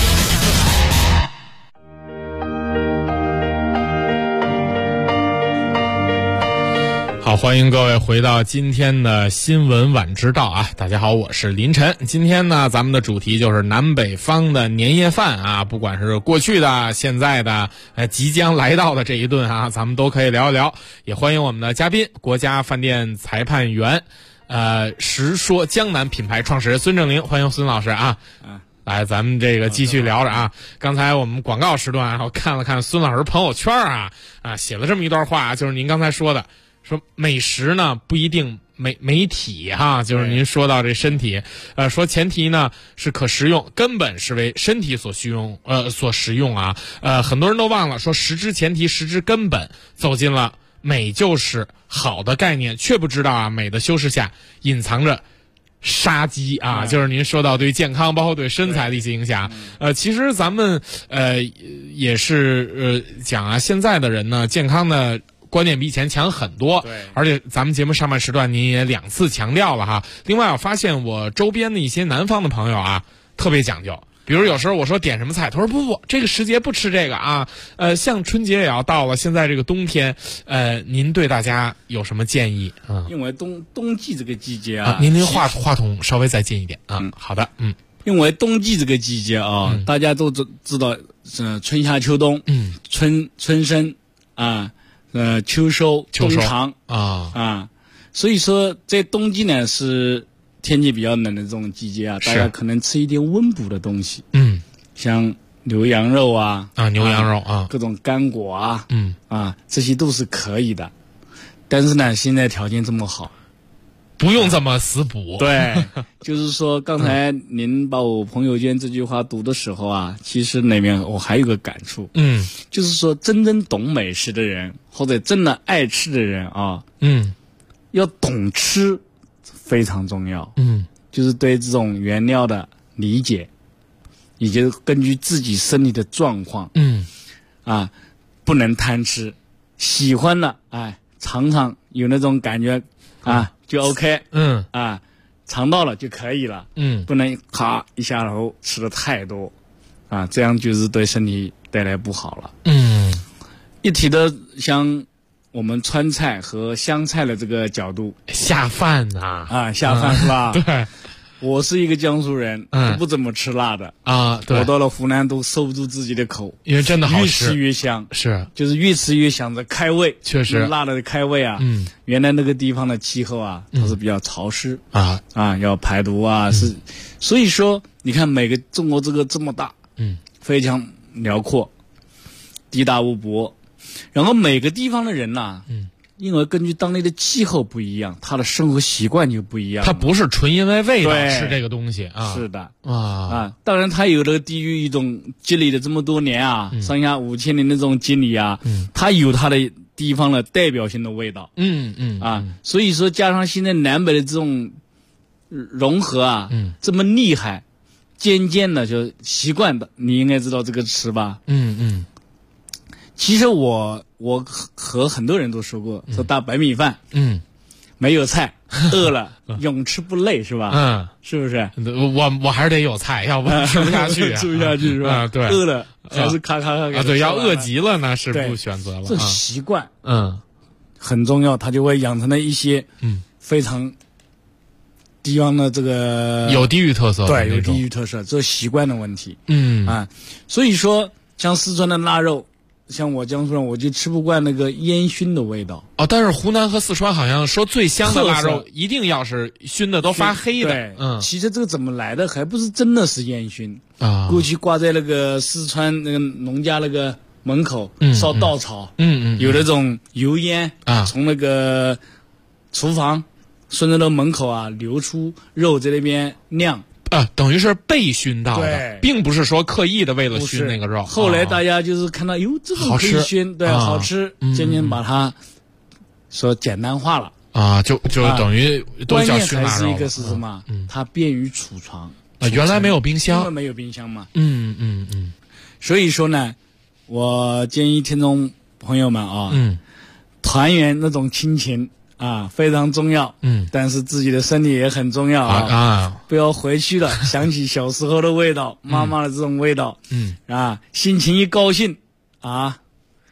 好，欢迎各位回到今天的新闻晚知道啊！大家好，我是林晨。今天呢，咱们的主题就是南北方的年夜饭啊，不管是过去的、现在的、即将来到的这一顿啊，咱们都可以聊一聊。也欢迎我们的嘉宾，国家饭店裁判员，实说江南品牌创始人孙正林，欢迎孙老师啊！来，咱们这个继续聊着啊。刚才我们广告时段，然后看了看孙老师朋友圈啊，写了这么一段话，就是您刚才说的。说美食呢不一定美体哈，就是您说到这身体，说前提呢是可食用，根本是为身体所食用啊，很多人都忘了说食之前提，食之根本，走进了美就是好的概念，却不知道啊美的修饰下隐藏着杀机啊，就是您说到对健康，包括对身材的一些影响。其实咱们也是讲啊，现在的人呢，健康的观念比以前强很多，对，而且咱们节目上半时段您也2次强调了哈。另外，我发现我周边的一些南方的朋友啊，特别讲究。比如有时候我说点什么菜，他说不，这个时节不吃这个啊。像春节也要到了，现在这个冬天，您对大家有什么建议啊？ 因为冬季这个季节啊， 您话筒稍微再近一点啊。好的， 因为冬季这个季节啊，大家都知道，春夏秋冬，春生啊。秋收冬藏所以说在冬季呢是天气比较冷的这种季节啊，大家可能吃一点温补的东西，像牛羊肉牛羊肉各种干果这些都是可以的。但是呢，现在条件这么好， 不用这么死补。 对，就是说刚才您把我朋友圈这句话读的时候啊，其实里面我还有个感触，就是说真正懂美食的人，或者真的爱吃的人啊，要懂吃非常重要，就是对这种原料的理解，以及根据自己身体的状况，不能贪吃，喜欢了，尝尝有那种感觉就 OK， 尝到了就可以了，不能咔一下然后吃的太多，这样就是对身体带来不好了。一提到像我们川菜和湘菜的这个角度， 下饭下饭是吧？ 对。 我是一个江苏人，不怎么吃辣的对， 我到了湖南都收不住自己的口， 因为真的好吃， 越吃越香，就是越吃越想着开胃， 确实辣的开胃啊。原来那个地方的气候啊，它是比较潮湿要排毒所以说你看每个中国这么大，非常辽阔，地大物博，然后每个地方的人呐，因为根据当地的气候不一样，他的生活习惯就不一样。 他不是纯因为味道吃这个东西是的当然他有这个地域一种积累了这么多年上下5000年的这种经历他有他的地方的代表性的味道。所以说加上现在南北的这种融合这么厉害，渐渐的就习惯的，你应该知道这个词吧？其实我和很多人都说过，说大白米饭，没有菜，饿了永吃不累，是吧？是不是？ 我还是得有菜，要不吃不下去， 吃不下去是吧？ 对， 饿了还是咔咔咔对，要饿极了呢是不选择了。 这习惯很重要，它就会养成了一些非常地方的这个有地域特色， 对，有地域特色，这习惯的问题。所以说像四川的腊肉。像我江苏人，我就吃不惯那个烟熏的味道但是湖南和四川好像说最香的腊肉一定要是熏的都发黑的。 对，其实这个怎么来的，还不是真的是烟熏过去挂在那个四川那个农家那个门口烧稻草，有那种油烟从那个厨房顺着那门口流出，肉在那边晾。 等于是被熏到的，并不是说刻意的为了熏那个肉。 后来大家就是看到这种可以熏，对，好吃，渐渐把它说简单化了就等于都叫熏腊肉。 关键还是一个是什么？它便于储藏。 原来没有冰箱， 因为没有冰箱嘛。所以说呢，我建议听众朋友们团圆那种亲情。非常重要，但是自己的身体也很重要不要回去了想起小时候的味道，妈妈的这种味道，心情一高兴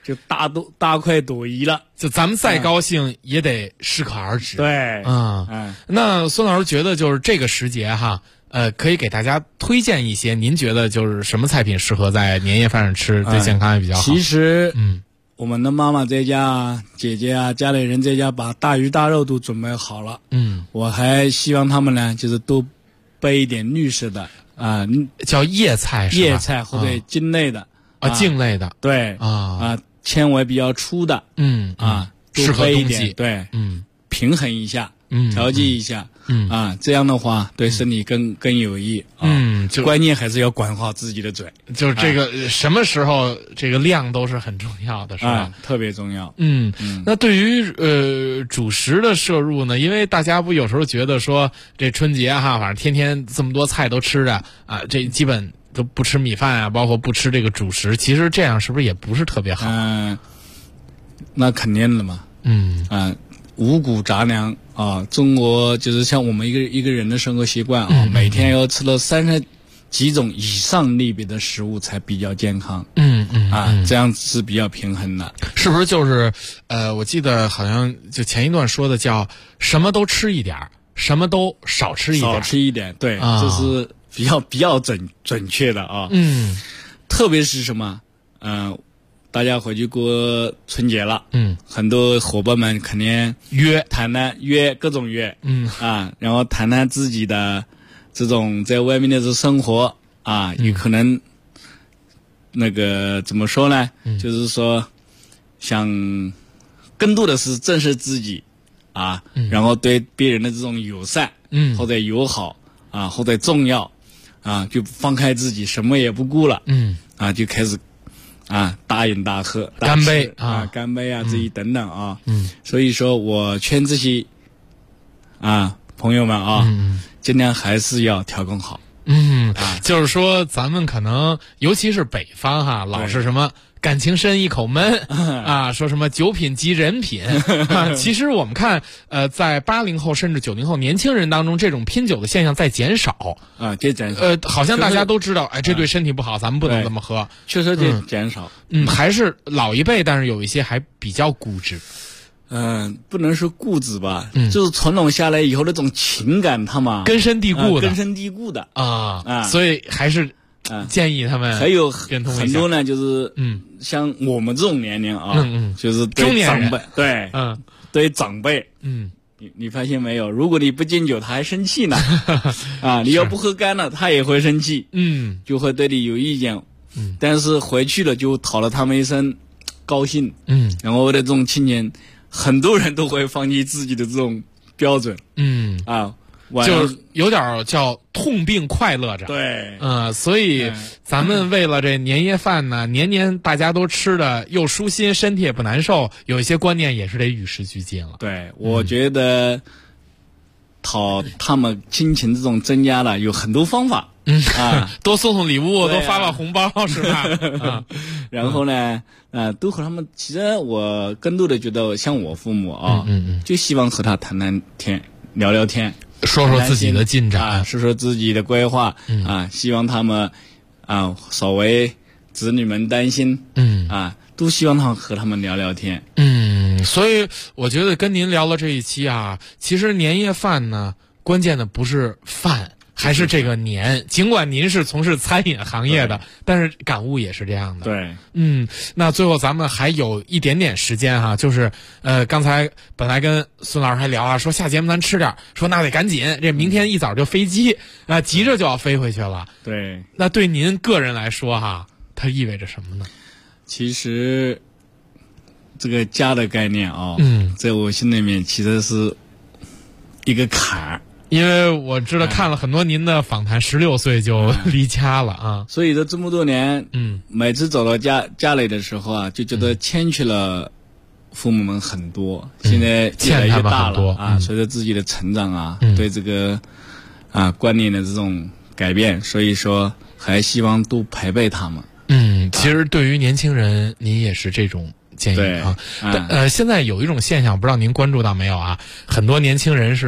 就大快朵颐了。 就咱们再高兴也得适可而止。 对， 那孙老师觉得就是这个时节哈，可以给大家推荐一些您觉得就是什么菜品适合在年夜饭上吃，对健康也比较好。 其实，我们的妈妈在家、姐姐啊、家里人在家把大鱼大肉都准备好了。我还希望他们呢，就是都备一点绿色的啊， 叫叶菜是吧？ 叶菜或者茎类的茎类的， 对纤维比较粗的， 适合冬季， 对，平衡一下，调剂一下，这样的话对身体更有益。关键还是要管好自己的嘴， 就是这个什么时候这个量都是很重要的，是吧？ 特别重要。 那对于主食的摄入呢？因为大家不有时候觉得说这春节哈，反正天天这么多菜都吃着啊，这基本都不吃米饭啊，包括不吃这个主食，其实这样是不是也不是特别好？ 那肯定的嘛。五谷杂粮啊，中国就是像我们一个人的生活习惯啊，每天要吃了30几种以上类别的食物才比较健康。这样是比较平衡的。 是不是就是我记得好像就前一段说的叫什么都吃一点，什么都少吃一点。 少吃一点，对，这是比较准确的啊。特别是什么大家回去过春节了，很多伙伴们肯定谈谈各种约，然后谈谈自己的这种在外面的这生活啊，有可能那个怎么说呢？就是说想更多的是正视自己啊，然后对别人的这种友善，或者友好啊，或者重要啊，就放开自己，什么也不顾了，就开始。大饮大喝， 干杯干杯啊，这一等等啊，所以说我劝这些朋友们尽量还是要调控好。 就是说咱们可能尤其是北方哈，老是什么感情深一口闷说什么酒品即人品其实我们看在80后甚至90后年轻人当中，这种拼酒的现象在减少减少。 好像大家都知道，这对身体不好，咱们不能这么喝。 确实在减少。 还是老一辈，但是有一些还比较固执。 不能说固执吧，就是传统下来以后那种情感，他们根深蒂固的所以还是建议他们还有很多呢，就是像我们这种年龄就是对长辈，对长辈，你发现没有？如果你不敬酒，他还生气呢你要不喝干了，他也会生气，就会对你有意见，但是回去了就讨了他们一声高兴，然后为了这种亲情，很多人都会放弃自己的这种标准， 就有点叫痛并快乐着。 对， 所以咱们为了这年夜饭呢，年年大家都吃的又舒心，身体也不难受，有一些观念也是得与时俱进了。 对，我觉得讨他们亲情这种增加了有很多方法。 多送送礼物，多发发红包，是吧？ 然后呢，都和他们。其实我更多的觉得，像我父母就希望和他谈谈天，聊聊天， 说说自己的进展， 说说自己的规划，希望他们少为子女们担心，都希望和他们聊聊天。 所以我觉得跟您聊了这一期其实年夜饭呢，关键的不是饭。还是这个年，尽管您是从事餐饮行业的，但是感悟也是这样的。 对， 那最后咱们还有一点点时间就是刚才本来跟孙老师还聊说下节目咱吃点，说那得赶紧，这明天一早就飞机急着就要飞回去了。 对， 那对您个人来说它意味着什么呢？ 其实这个家的概念在我心里面其实是一个坎儿。 因为我知道看了很多您的访谈，16岁就离家了所以这么多年，每次走到家里的时候就觉得欠去了父母们很多，现在越来越大了随着自己的成长对这个观念的这种改变，所以说还希望多陪陪他们。 其实对于年轻人，您也是这种建议现在有一种现象，不知道您关注到没有很多年轻人是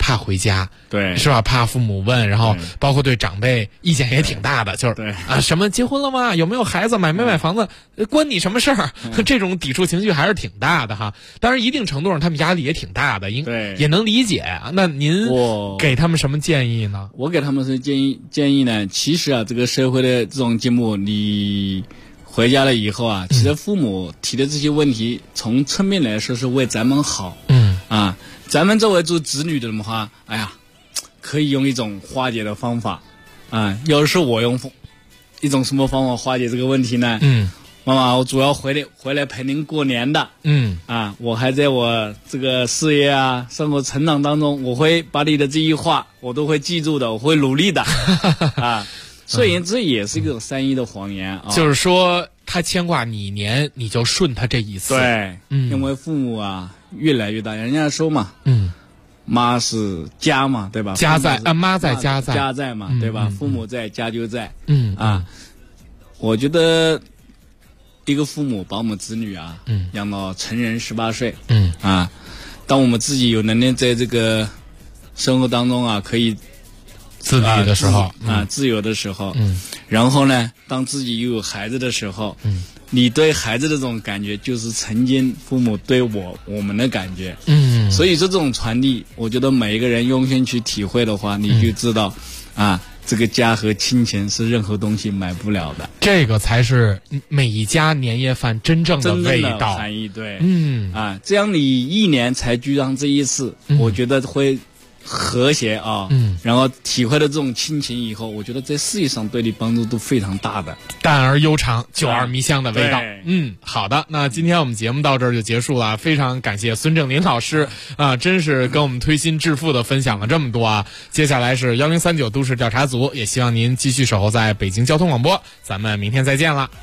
怕回家， 对， 是吧？怕父母问，然后包括对长辈意见也挺大的，就是什么结婚了吗？有没有孩子？买没买房子？关你什么事儿？这种抵触情绪还是挺大的哈。当然，一定程度上他们压力也挺大的，也能理解。那您给他们什么建议呢？ 我给他们是建议呢，其实啊，这个社会的这种节目，你回家了以后啊，其实父母提的这些问题，从侧面来说是为咱们好。咱们作为做子女的话，哎呀，可以用一种化解的方法啊。要是我用一种什么方法化解这个问题呢？妈妈，我主要回来陪您过年的。我还在我这个事业啊、生活成长当中，我会把你的这一话我都会记住的，我会努力的啊。所以这也是一个善意的谎言啊。 就是说，他牵挂你一年，你就顺他这一次。 对，因为父母啊越来越大，人家说嘛，妈是家嘛，对吧？ 家在妈在家在， 家在嘛，对吧？父母在家就在。我觉得一个父母把我们子女啊，养到成人18岁，当我们自己有能力在这个生活当中啊，可以自理的时候， 自由的时候，然后呢，当自己又有孩子的时候，你对孩子的这种感觉，就是曾经父母对我们的感觉，所以说这种传递，我觉得每一个人用心去体会的话，你就知道，这个家和亲情是任何东西买不了的， 这个才是每一家年夜饭真正的味道含义。对，这样你一年才聚上这一次，我觉得会和谐啊，然后体会了这种亲情以后，我觉得在事业上对你帮助都非常大的。 淡而悠长，久而弥香的味道。好的，那今天我们节目到这儿就结束了，非常感谢孙正林老师啊，真是跟我们推心置腹的分享了这么多啊。接下来是1039都市调查组，也希望您继续守候在北京交通广播，咱们明天再见了。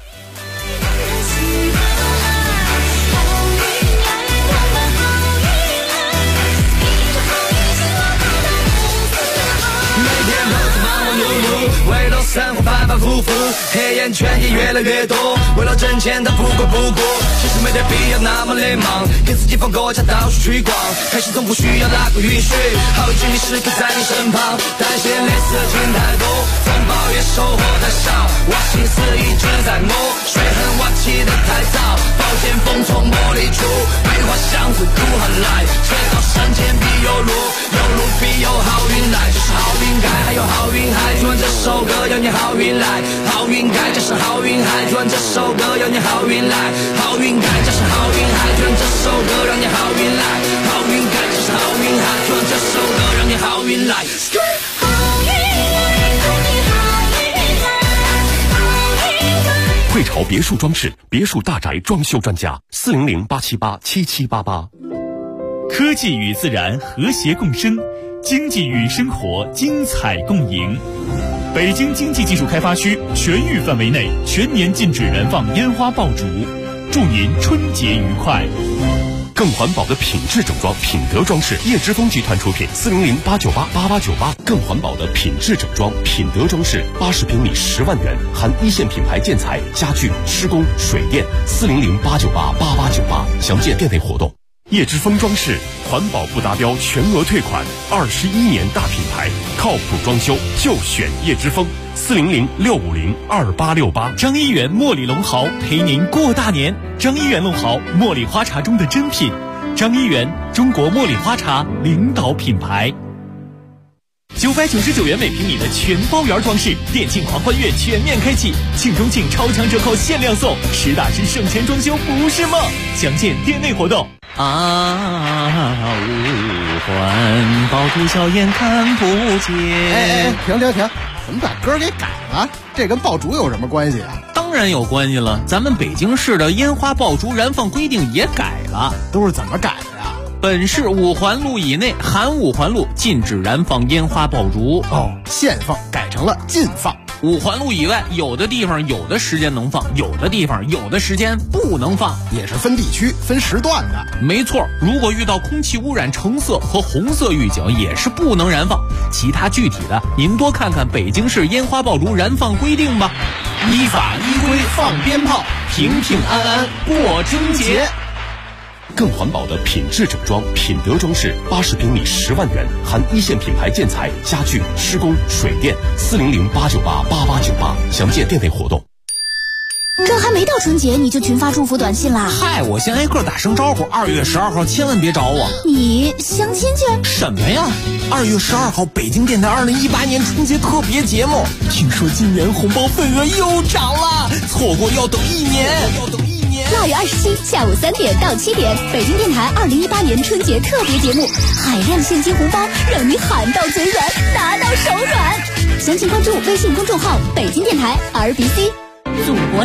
为了生活反反复复，黑眼圈也越来越多，为了挣钱他不管不顾，其实没得必要那么累忙，给自己放个假到处去逛，开心从不需要那个允许，好运气时刻在你身旁，但嫌累事情太多，总抱怨收获太少，我心思一直在摸，水痕挖起的太早，宝剑锋从磨砺出，桂花香自苦寒来，车到山前必有路，有路必有好运来，这是好运该还有好运还转这首歌要你好运来，好运该这是好运海转这首歌要你好运来，好运该这是好运海转这首歌让你好运来，好运该这是好运海转这首歌让你好运来。 汇潮别墅装饰，别墅大宅装修专家，400-878-7788。 科技与自然和谐共生，经济与生活精彩共赢。北京经济技术开发区全域范围内全年禁止燃放烟花爆竹，祝您春节愉快。 更环保的品质整装，品德装饰，叶之峰集团出品，400-898-8898。更环保的品质整装，品德装饰，80平米10万元，含一线品牌建材、家具、施工、水电，400-898-8898。详见店内活动。叶之峰装饰，环保不达标全额退款，21年大品牌，靠谱装修就选叶之峰，400-650-2868。 张一元茉莉龙豪陪您过大年。张一元龙豪，茉莉花茶中的珍品。张一元，中国茉莉花茶领导品牌。999元每平米的全包圆装饰，电竞狂欢月全面开启，庆中庆超强折扣限量送，实打实省钱装修不是梦。详见店内活动。 五环爆竹硝烟看不见。 停！怎么把歌给改了？这跟爆竹有什么关系啊？ 当然有关系了，咱们北京市的烟花爆竹燃放规定也改了。 都是怎么改的呀？ 本市5环路以内含5环路禁止燃放烟花爆竹。 限放改成了禁放。 5环路以外，有的地方有的时间能放，有的地方有的时间不能放， 也是分地区分时段的。 没错，如果遇到空气污染橙色和红色预警，也是不能燃放。其他具体的，您多看看北京市烟花爆竹燃放规定吧。 依法依规放鞭炮，平平安安过春节。 更环保的品质整装，品德装饰80平米10万元，含一线品牌建材、家具、施工、水电，400-898-8898，详见店内活动。 这还没到春节你就群发祝福短信啦？ 嗨，我先挨个打声招呼，2月12号千万别找我。 你相亲去？ 什么呀？2月12号北京电台2018年春节特别节目，听说今年红包份额又涨了，错过要等1年。 2月27下午3点到7点，北京电台2018年春节特别节目，海量现金红包，让你喊到嘴软，拿到手软。详情关注微信公众号北京电台 RBC。 祖国